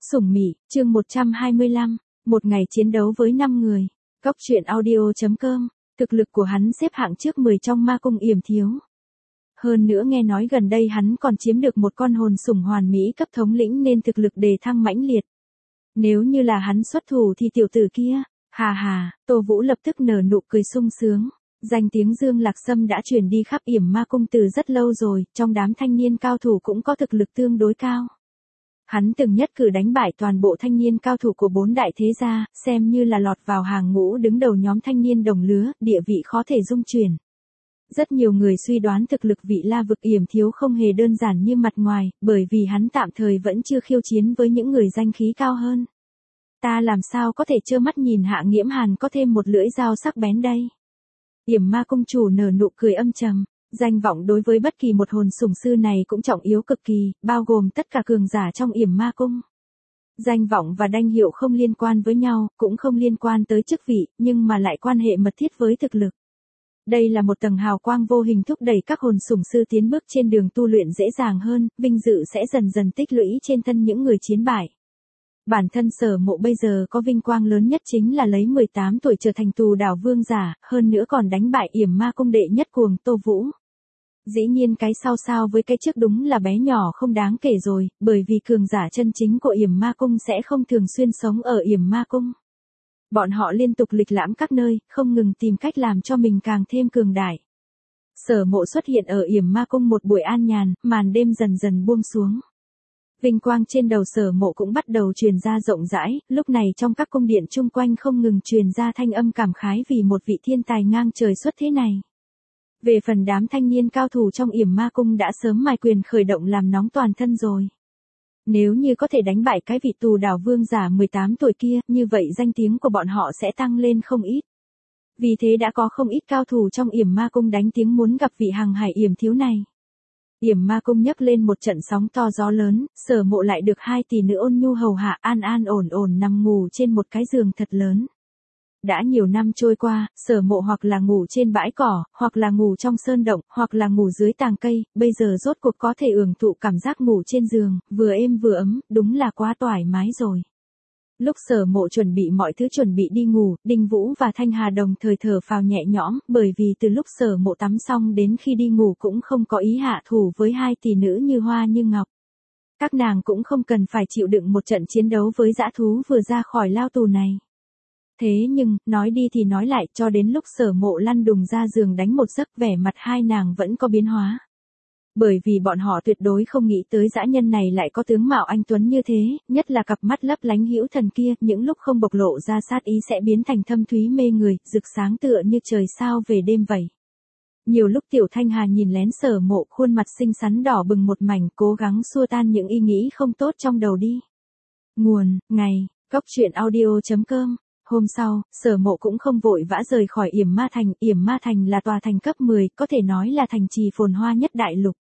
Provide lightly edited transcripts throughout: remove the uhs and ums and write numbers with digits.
Sủng Mị, chương 125, một ngày chiến đấu với 5 người. Góc truyện audio.com, thực lực của hắn xếp hạng trước 10 trong ma cung Yểm Thiếu. Hơn nữa nghe nói gần đây hắn còn chiếm được một con hồn sủng hoàn mỹ cấp thống lĩnh nên thực lực đề thăng mãnh liệt. Nếu như là hắn xuất thủ thì tiểu tử kia, hà, Tô Vũ lập tức nở nụ cười sung sướng. Danh tiếng Dương Lạc Sâm đã truyền đi khắp Yểm Ma cung từ rất lâu rồi, trong đám thanh niên cao thủ cũng có thực lực tương đối cao. Hắn từng nhất cử đánh bại toàn bộ thanh niên cao thủ của 4 đại thế gia, xem như là lọt vào hàng ngũ đứng đầu nhóm thanh niên đồng lứa, địa vị khó thể dung chuyển. Rất nhiều người suy đoán thực lực vị La vực Yểm Thiếu không hề đơn giản như mặt ngoài, bởi vì hắn tạm thời vẫn chưa khiêu chiến với những người danh khí cao hơn. Ta làm sao có thể trơ mắt nhìn Hạ Nghiễm Hàn có thêm một lưỡi dao sắc bén đây? Yểm Ma cung chủ nở nụ cười âm trầm. Danh vọng đối với bất kỳ một hồn sủng sư này cũng trọng yếu cực kỳ, bao gồm tất cả cường giả trong Yểm Ma cung. Danh vọng và danh hiệu không liên quan với nhau, cũng không liên quan tới chức vị, nhưng mà lại quan hệ mật thiết với thực lực. Đây là một tầng hào quang vô hình thúc đẩy các hồn sủng sư tiến bước trên đường tu luyện dễ dàng hơn, vinh dự sẽ dần dần tích lũy trên thân những người chiến bại. Bản thân Sở Mộ bây giờ có vinh quang lớn nhất chính là lấy 18 tuổi trở thành Tù Đảo vương giả, hơn nữa còn đánh bại Yểm Ma cung đệ nhất cuồng Tô Vũ. Dĩ nhiên cái sao với cái trước đúng là bé nhỏ không đáng kể rồi, bởi vì cường giả chân chính của Yểm Ma cung sẽ không thường xuyên sống ở Yểm Ma cung. Bọn họ liên tục lịch lãm các nơi, không ngừng tìm cách làm cho mình càng thêm cường đại. Sở Mộ xuất hiện ở Yểm Ma cung một buổi an nhàn, màn đêm dần dần buông xuống. Vinh quang trên đầu Sở Mộ cũng bắt đầu truyền ra rộng rãi, lúc này trong các cung điện chung quanh không ngừng truyền ra thanh âm cảm khái vì một vị thiên tài ngang trời xuất thế này. Về phần đám thanh niên cao thủ trong Yểm Ma cung đã sớm mài quyền khởi động làm nóng toàn thân rồi. Nếu như có thể đánh bại cái vị Tù Đảo vương giả 18 tuổi kia, như vậy danh tiếng của bọn họ sẽ tăng lên không ít. Vì thế đã có không ít cao thủ trong Yểm Ma cung đánh tiếng muốn gặp vị Hằng Hải Yểm Thiếu này. Yểm Ma cung nhấc lên một trận sóng to gió lớn, Sở Mộ lại được 2 tỷ nữ ôn nhu hầu hạ an ổn nằm ngủ trên một cái giường thật lớn. Đã nhiều năm trôi qua, Sở Mộ hoặc là ngủ trên bãi cỏ, hoặc là ngủ trong sơn động, hoặc là ngủ dưới tàng cây, bây giờ rốt cuộc có thể hưởng thụ cảm giác ngủ trên giường, vừa êm vừa ấm, đúng là quá thoải mái rồi. Lúc Sở Mộ chuẩn bị mọi thứ chuẩn bị đi ngủ, Đinh Vũ và Thanh Hà đồng thời thở phào nhẹ nhõm, bởi vì từ lúc Sở Mộ tắm xong đến khi đi ngủ cũng không có ý hạ thủ với 2 tỷ nữ như hoa như ngọc. Các nàng cũng không cần phải chịu đựng một trận chiến đấu với dã thú vừa ra khỏi lao tù này. Thế nhưng, nói đi thì nói lại, cho đến lúc Sở Mộ lăn đùng ra giường đánh một giấc, vẻ mặt hai nàng vẫn có biến hóa. Bởi vì bọn họ tuyệt đối không nghĩ tới dã nhân này lại có tướng mạo anh tuấn như thế, nhất là cặp mắt lấp lánh hữu thần kia, những lúc không bộc lộ ra sát ý sẽ biến thành thâm thúy mê người, rực sáng tựa như trời sao về đêm vậy. Nhiều lúc Tiểu Thanh Hà nhìn lén Sở Mộ, khuôn mặt xinh xắn đỏ bừng một mảnh, cố gắng xua tan những ý nghĩ không tốt trong đầu đi. Nguồn, ngày, góc truyện audio.com. Hôm sau, Sở Mộ cũng không vội vã rời khỏi Yểm Ma thành. Yểm Ma thành là tòa thành cấp 10, có thể nói là thành trì phồn hoa nhất đại lục.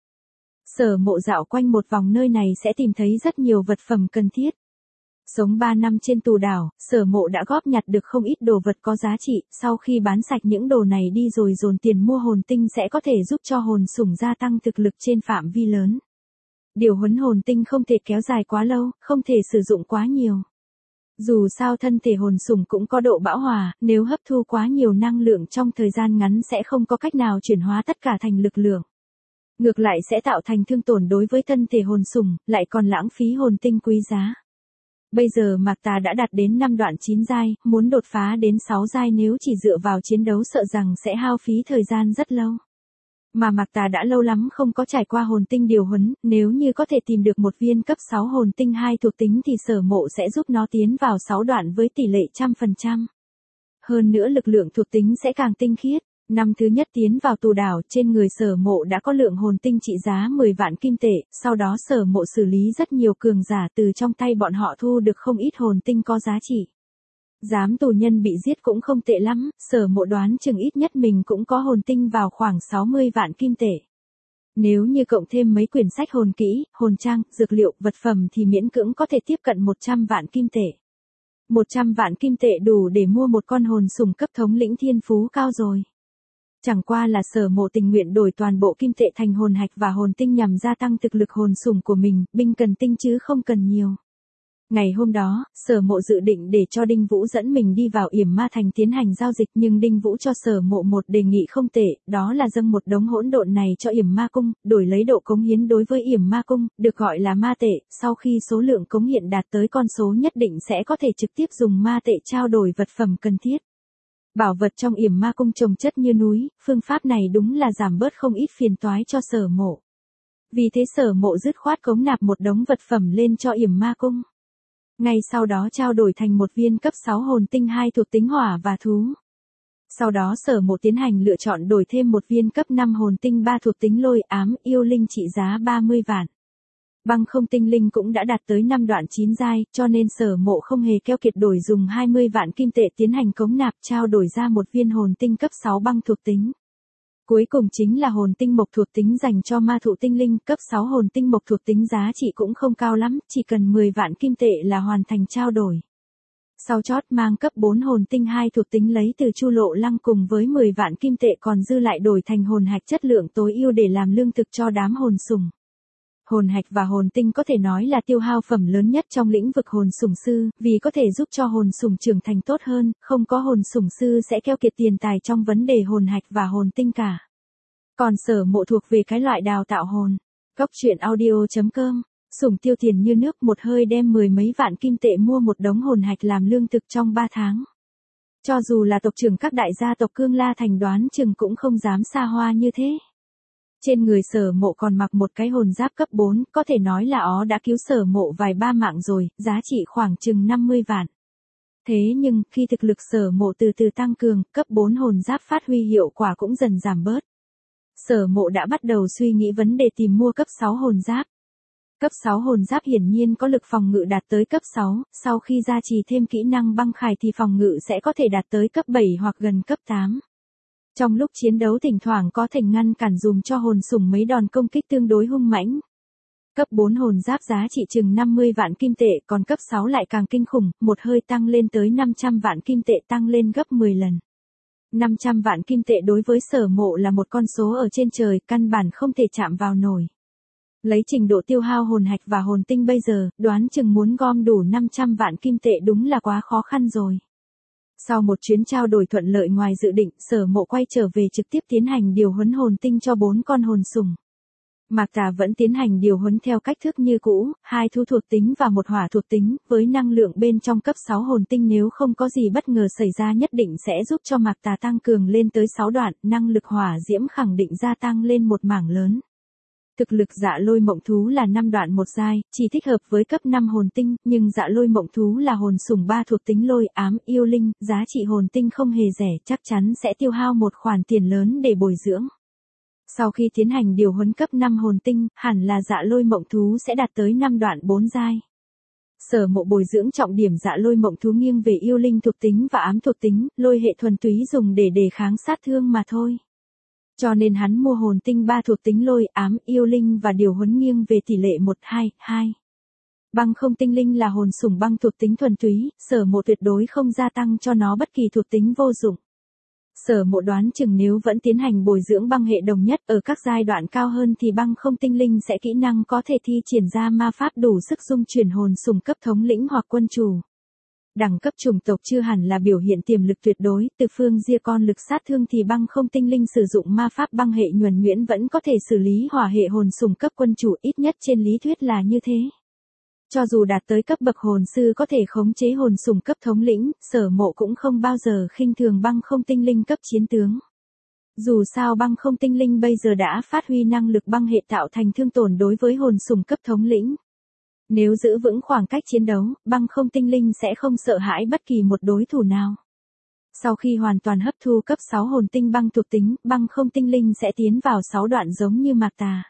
Sở Mộ dạo quanh một vòng nơi này sẽ tìm thấy rất nhiều vật phẩm cần thiết. Sống 3 năm trên Tù Đảo, Sở Mộ đã góp nhặt được không ít đồ vật có giá trị, sau khi bán sạch những đồ này đi rồi dồn tiền mua hồn tinh sẽ có thể giúp cho hồn sủng gia tăng thực lực trên phạm vi lớn. Điều huấn hồn tinh không thể kéo dài quá lâu, không thể sử dụng quá nhiều. Dù sao thân thể hồn sủng cũng có độ bão hòa, nếu hấp thu quá nhiều năng lượng trong thời gian ngắn sẽ không có cách nào chuyển hóa tất cả thành lực lượng. Ngược lại sẽ tạo thành thương tổn đối với thân thể hồn sủng, lại còn lãng phí hồn tinh quý giá. Bây giờ Mạc Tà đã đạt đến 5 đoạn 9 giai, muốn đột phá đến 6 giai nếu chỉ dựa vào chiến đấu sợ rằng sẽ hao phí thời gian rất lâu. Mà Mạc Tà đã lâu lắm không có trải qua hồn tinh điều huấn, nếu như có thể tìm được một viên cấp 6 hồn tinh 2 thuộc tính thì Sở Mộ sẽ giúp nó tiến vào 6 đoạn với tỷ lệ 100%. Hơn nữa lực lượng thuộc tính sẽ càng tinh khiết. Năm thứ nhất tiến vào Tù Đảo, trên người Sở Mộ đã có lượng hồn tinh trị giá 10 vạn kim tệ, sau đó Sở Mộ xử lý rất nhiều cường giả, từ trong tay bọn họ thu được không ít hồn tinh có giá trị. Giám tù nhân bị giết cũng không tệ lắm, Sở Mộ đoán chừng ít nhất mình cũng có hồn tinh vào khoảng 60 vạn kim tệ. Nếu như cộng thêm mấy quyển sách hồn kỹ, hồn trang, dược liệu, vật phẩm thì miễn cưỡng có thể tiếp cận 100 vạn kim tệ. 100 vạn kim tệ đủ để mua một con hồn sủng cấp thống lĩnh thiên phú cao rồi. Chẳng qua là Sở Mộ tình nguyện đổi toàn bộ kim tệ thành hồn hạch và hồn tinh nhằm gia tăng thực lực hồn sủng của mình, binh cần tinh chứ không cần nhiều. Ngày hôm đó, Sở Mộ dự định để cho Đinh Vũ dẫn mình đi vào Yểm Ma Thành tiến hành giao dịch, nhưng Đinh Vũ cho Sở Mộ một đề nghị không tệ, đó là dâng một đống hỗn độn này cho Yểm Ma Cung, đổi lấy độ cống hiến đối với Yểm Ma Cung, được gọi là ma tệ, sau khi số lượng cống hiện đạt tới con số nhất định sẽ có thể trực tiếp dùng ma tệ trao đổi vật phẩm cần thiết. Bảo vật trong Yểm Ma Cung chồng chất như núi, phương pháp này đúng là giảm bớt không ít phiền toái cho Sở Mộ. Vì thế Sở Mộ dứt khoát cống nạp một đống vật phẩm lên cho Yểm Ma Cung. Ngay sau đó trao đổi thành một viên cấp 6 hồn tinh 2 thuộc tính hỏa và thú. Sau đó Sở Mộ tiến hành lựa chọn đổi thêm một viên cấp 5 hồn tinh 3 thuộc tính lôi ám yêu linh trị giá 30 vạn. Băng không tinh linh cũng đã đạt tới 5 đoạn 9 giai, cho nên Sở Mộ không hề keo kiệt đổi dùng 20 vạn kim tệ tiến hành cống nạp trao đổi ra một viên hồn tinh cấp 6 băng thuộc tính. Cuối cùng chính là hồn tinh mộc thuộc tính dành cho ma thụ tinh linh, cấp 6 hồn tinh mộc thuộc tính giá trị cũng không cao lắm, chỉ cần 10 vạn kim tệ là hoàn thành trao đổi. Sau chót mang cấp 4 hồn tinh 2 thuộc tính lấy từ Chu Lộ Lăng cùng với 10 vạn kim tệ còn dư lại đổi thành hồn hạch chất lượng tối ưu để làm lương thực cho đám hồn sùng. Hồn hạch và hồn tinh có thể nói là tiêu hao phẩm lớn nhất trong lĩnh vực hồn sủng sư, vì có thể giúp cho hồn sủng trưởng thành tốt hơn, không có hồn sủng sư sẽ keo kiệt tiền tài trong vấn đề hồn hạch và hồn tinh cả. Còn Sở Mộ thuộc về cái loại đào tạo hồn. Cóc truyện audio.com, sủng tiêu tiền như nước, một hơi đem 10 mấy vạn kim tệ mua một đống hồn hạch làm lương thực trong 3 tháng. Cho dù là tộc trưởng các đại gia tộc Cương La Thành đoán chừng cũng không dám xa hoa như thế. Trên người Sở Mộ còn mặc một cái hồn giáp cấp 4, có thể nói là ó đã cứu Sở Mộ vài ba mạng rồi, giá trị khoảng chừng 50 vạn. Thế nhưng, khi thực lực Sở Mộ từ từ tăng cường, cấp 4 hồn giáp phát huy hiệu quả cũng dần giảm bớt. Sở Mộ đã bắt đầu suy nghĩ vấn đề tìm mua cấp 6 hồn giáp. Cấp 6 hồn giáp hiển nhiên có lực phòng ngự đạt tới cấp 6, sau khi gia trì thêm kỹ năng băng khải thì phòng ngự sẽ có thể đạt tới cấp 7 hoặc gần cấp 8. Trong lúc chiến đấu thỉnh thoảng có thể ngăn cản dùm cho hồn sủng mấy đòn công kích tương đối hung mãnh. Cấp 4 hồn giáp giá trị chừng 50 vạn kim tệ, còn cấp 6 lại càng kinh khủng, một hơi tăng lên tới 500 vạn kim tệ, tăng lên gấp 10 lần. 500 vạn kim tệ đối với Sở Mộ là một con số ở trên trời, căn bản không thể chạm vào nổi. Lấy trình độ tiêu hao hồn hạch và hồn tinh bây giờ, đoán chừng muốn gom đủ 500 vạn kim tệ đúng là quá khó khăn rồi. Sau một chuyến trao đổi thuận lợi ngoài dự định, Sở Mộ quay trở về trực tiếp tiến hành điều huấn hồn tinh cho 4 con hồn sủng. Mạc Tà vẫn tiến hành điều huấn theo cách thức như cũ, 2 thu thuộc tính và 1 hỏa thuộc tính, với năng lượng bên trong cấp 6 hồn tinh nếu không có gì bất ngờ xảy ra nhất định sẽ giúp cho Mạc Tà tăng cường lên tới 6 đoạn, năng lực hỏa diễm khẳng định gia tăng lên một mảng lớn. Thực lực Dạ Lôi Mộng Thú là 5 đoạn 1 giai, chỉ thích hợp với cấp 5 hồn tinh, nhưng Dạ Lôi Mộng Thú là hồn sủng 3 thuộc tính lôi ám yêu linh, giá trị hồn tinh không hề rẻ, chắc chắn sẽ tiêu hao một khoản tiền lớn để bồi dưỡng. Sau khi tiến hành điều huấn cấp 5 hồn tinh, hẳn là Dạ Lôi Mộng Thú sẽ đạt tới 5 đoạn 4 giai. Sở Mộ bồi dưỡng trọng điểm Dạ Lôi Mộng Thú nghiêng về yêu linh thuộc tính và ám thuộc tính, lôi hệ thuần túy dùng để đề kháng sát thương mà thôi. Cho nên hắn mua hồn tinh 3 thuộc tính lôi ám yêu linh và điều huấn nghiêng về tỷ lệ 1-2-2. Băng không tinh linh là hồn sủng băng thuộc tính thuần túy, Sở Mộ tuyệt đối không gia tăng cho nó bất kỳ thuộc tính vô dụng. Sở Mộ đoán chừng nếu vẫn tiến hành bồi dưỡng băng hệ đồng nhất ở các giai đoạn cao hơn thì băng không tinh linh sẽ kỹ năng có thể thi triển ra ma pháp đủ sức dung chuyển hồn sủng cấp thống lĩnh hoặc quân chủ. Đẳng cấp chủng tộc chưa hẳn là biểu hiện tiềm lực tuyệt đối, từ phương Gia con lực sát thương thì băng không tinh linh sử dụng ma pháp băng hệ nhuần nhuyễn vẫn có thể xử lý hỏa hệ hồn sủng cấp quân chủ, ít nhất trên lý thuyết là như thế. Cho dù đạt tới cấp bậc hồn sư có thể khống chế hồn sủng cấp thống lĩnh, Sở Mộ cũng không bao giờ khinh thường băng không tinh linh cấp chiến tướng. Dù sao băng không tinh linh bây giờ đã phát huy năng lực băng hệ tạo thành thương tổn đối với hồn sủng cấp thống lĩnh. Nếu giữ vững khoảng cách chiến đấu, băng không tinh linh sẽ không sợ hãi bất kỳ một đối thủ nào. Sau khi hoàn toàn hấp thu cấp 6 hồn tinh băng thuộc tính, băng không tinh linh sẽ tiến vào 6 đoạn giống như Mạc Tà.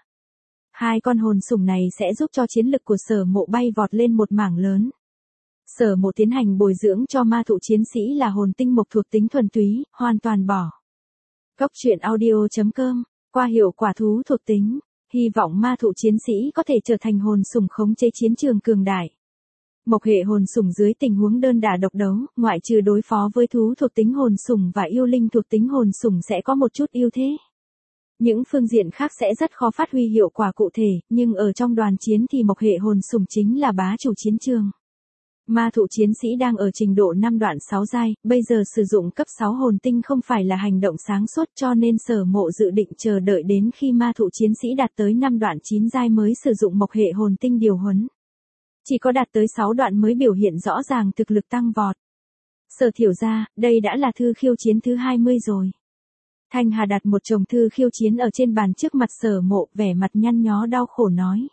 2 con hồn sủng này sẽ giúp cho chiến lực của Sở Mộ bay vọt lên một mảng lớn. Sở Mộ tiến hành bồi dưỡng cho ma thụ chiến sĩ là hồn tinh mộc thuộc tính thuần túy, hoàn toàn bỏ. Cóc truyện audio.com, qua hiệu quả thú thuộc tính, hy vọng ma thụ chiến sĩ có thể trở thành hồn sủng khống chế chiến trường cường đại. Mộc hệ hồn sủng dưới tình huống đơn đả độc đấu, ngoại trừ đối phó với thú thuộc tính hồn sủng và yêu linh thuộc tính hồn sủng sẽ có một chút ưu thế. Những phương diện khác sẽ rất khó phát huy hiệu quả cụ thể, nhưng ở trong đoàn chiến thì mộc hệ hồn sủng chính là bá chủ chiến trường. Ma thụ chiến sĩ đang ở trình độ 5 đoạn 6 giai, bây giờ sử dụng cấp 6 hồn tinh không phải là hành động sáng suốt, cho nên Sở Mộ dự định chờ đợi đến khi ma thụ chiến sĩ đạt tới 5 đoạn 9 giai mới sử dụng mộc hệ hồn tinh điều huấn. Chỉ có đạt tới 6 đoạn mới biểu hiện rõ ràng thực lực tăng vọt. Sở Thiểu gia, đây đã là thư khiêu chiến thứ 20 rồi. Thanh Hà đặt một chồng thư khiêu chiến ở trên bàn trước mặt Sở Mộ, vẻ mặt nhăn nhó đau khổ nói.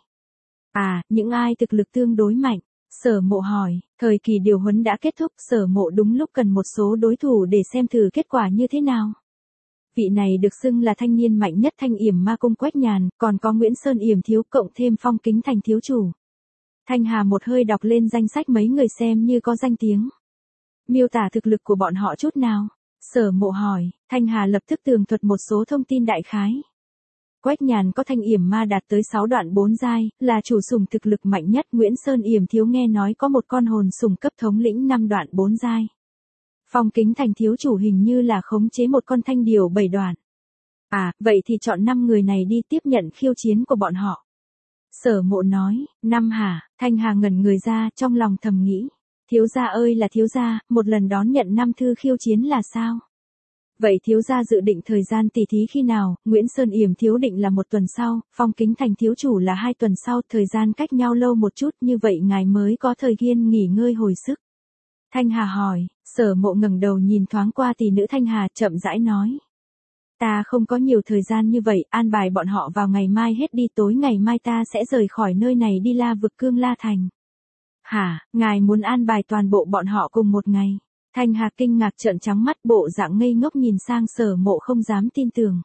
À, những ai thực lực tương đối mạnh? Sở Mộ hỏi, thời kỳ điều huấn đã kết thúc, Sở Mộ đúng lúc cần một số đối thủ để xem thử kết quả như thế nào. Vị này được xưng là thanh niên mạnh nhất Thanh Yểm Ma Cung Quách Nhàn, còn có Nguyễn Sơn Yểm Thiếu cộng thêm Phong Kính Thành thiếu chủ. Thanh Hà một hơi đọc lên danh sách mấy người xem như có danh tiếng. Miêu tả thực lực của bọn họ chút nào? Sở Mộ hỏi, Thanh Hà lập tức tường thuật một số thông tin đại khái. Quách Nhàn có Thanh Yểm Ma đạt tới 6 đoạn 4 giai, là chủ sủng thực lực mạnh nhất. Nguyễn Sơn Yểm Thiếu nghe nói có một con hồn sủng cấp thống lĩnh 5 đoạn 4 giai. Phong Kính Thành thiếu chủ hình như là khống chế một con thanh điều 7 đoạn. À, vậy thì chọn 5 người này đi tiếp nhận khiêu chiến của bọn họ. Sở Mộ nói, 5 hả? Thanh Hà ngẩn người ra, trong lòng thầm nghĩ. Thiếu gia ơi là thiếu gia, một lần đón nhận 5 thư khiêu chiến là sao? Vậy thiếu gia dự định thời gian tỉ thí khi nào? Nguyễn Sơn Yểm Thiếu định là 1 tuần sau, Phong Kính Thành thiếu chủ là 2 tuần sau, thời gian cách nhau lâu một chút, như vậy ngài mới có thời gian nghỉ ngơi hồi sức. Thanh Hà hỏi. Sở Mộ ngẩng đầu nhìn thoáng qua tỷ nữ Thanh Hà, chậm rãi nói. Ta không có nhiều thời gian như vậy, an bài bọn họ vào ngày mai hết đi, tối ngày mai ta sẽ rời khỏi nơi này đi La Vực Cương La Thành. Hả, ngài muốn an bài toàn bộ bọn họ cùng một ngày? Thanh Hà kinh ngạc trợn trắng mắt, bộ dạng ngây ngốc nhìn sang Sở Mộ không dám tin tưởng.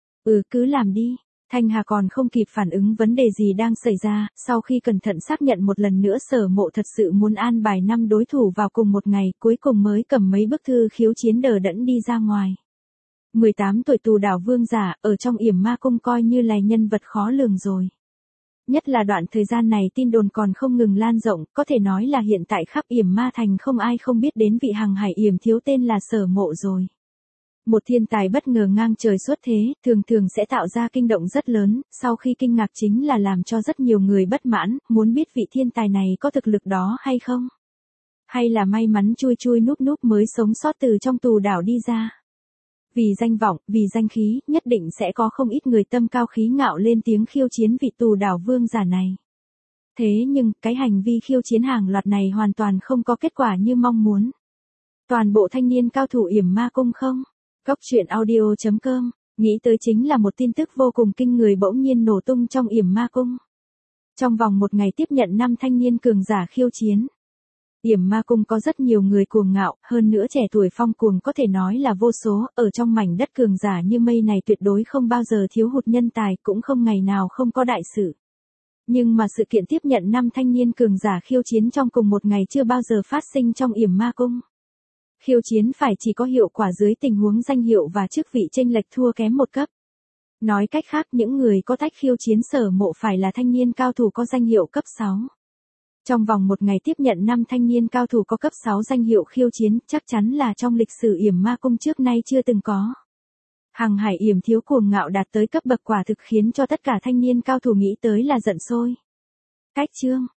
Cứ làm đi. Thanh Hà còn không kịp phản ứng vấn đề gì đang xảy ra, sau khi cẩn thận xác nhận một lần nữa Sở Mộ thật sự muốn an bài 5 đối thủ vào cùng một ngày, cuối cùng mới cầm mấy bức thư khiếu chiến đờ đẫn đi ra ngoài. 18 tuổi tù đảo vương giả, ở trong Yểm Ma Cung coi như là nhân vật khó lường rồi. Nhất là đoạn thời gian này tin đồn còn không ngừng lan rộng, có thể nói là hiện tại khắp Yểm Ma Thành không ai không biết đến vị Hằng Hải Yểm Thiếu tên là Sở Mộ rồi. Một thiên tài bất ngờ ngang trời xuất thế, thường thường sẽ tạo ra kinh động rất lớn, sau khi kinh ngạc chính là làm cho rất nhiều người bất mãn, muốn biết vị thiên tài này có thực lực đó hay không? Hay là may mắn chui chui núp núp mới sống sót từ trong tù đảo đi ra? Vì danh vọng, vì danh khí, nhất định sẽ có không ít người tâm cao khí ngạo lên tiếng khiêu chiến vị tù đảo vương giả này. Thế nhưng, cái hành vi khiêu chiến hàng loạt này hoàn toàn không có kết quả như mong muốn. Toàn bộ thanh niên cao thủ Yểm Ma Cung không? Cốc truyện audio.com, nghĩ tới chính là một tin tức vô cùng kinh người bỗng nhiên nổ tung trong Yểm Ma Cung. Trong vòng một ngày tiếp nhận 5 thanh niên cường giả khiêu chiến. Yểm Ma Cung có rất nhiều người cuồng ngạo, hơn nữa trẻ tuổi phong cuồng có thể nói là vô số, ở trong mảnh đất cường giả như mây này tuyệt đối không bao giờ thiếu hụt nhân tài, cũng không ngày nào không có đại sự. Nhưng mà sự kiện tiếp nhận 5 thanh niên cường giả khiêu chiến trong cùng một ngày chưa bao giờ phát sinh trong Yểm Ma Cung. Khiêu chiến phải chỉ có hiệu quả dưới tình huống danh hiệu và chức vị chênh lệch thua kém một cấp. Nói cách khác, những người có tách khiêu chiến Sở Mộ phải là thanh niên cao thủ có danh hiệu cấp 6. Trong vòng một ngày tiếp nhận 5 thanh niên cao thủ có cấp 6 danh hiệu khiêu chiến, chắc chắn là trong lịch sử Yểm Ma Cung trước nay chưa từng có. Hằng Hải Yểm Thiếu cuồng ngạo đạt tới cấp bậc quả thực khiến cho tất cả thanh niên cao thủ nghĩ tới là giận sôi. Cách chương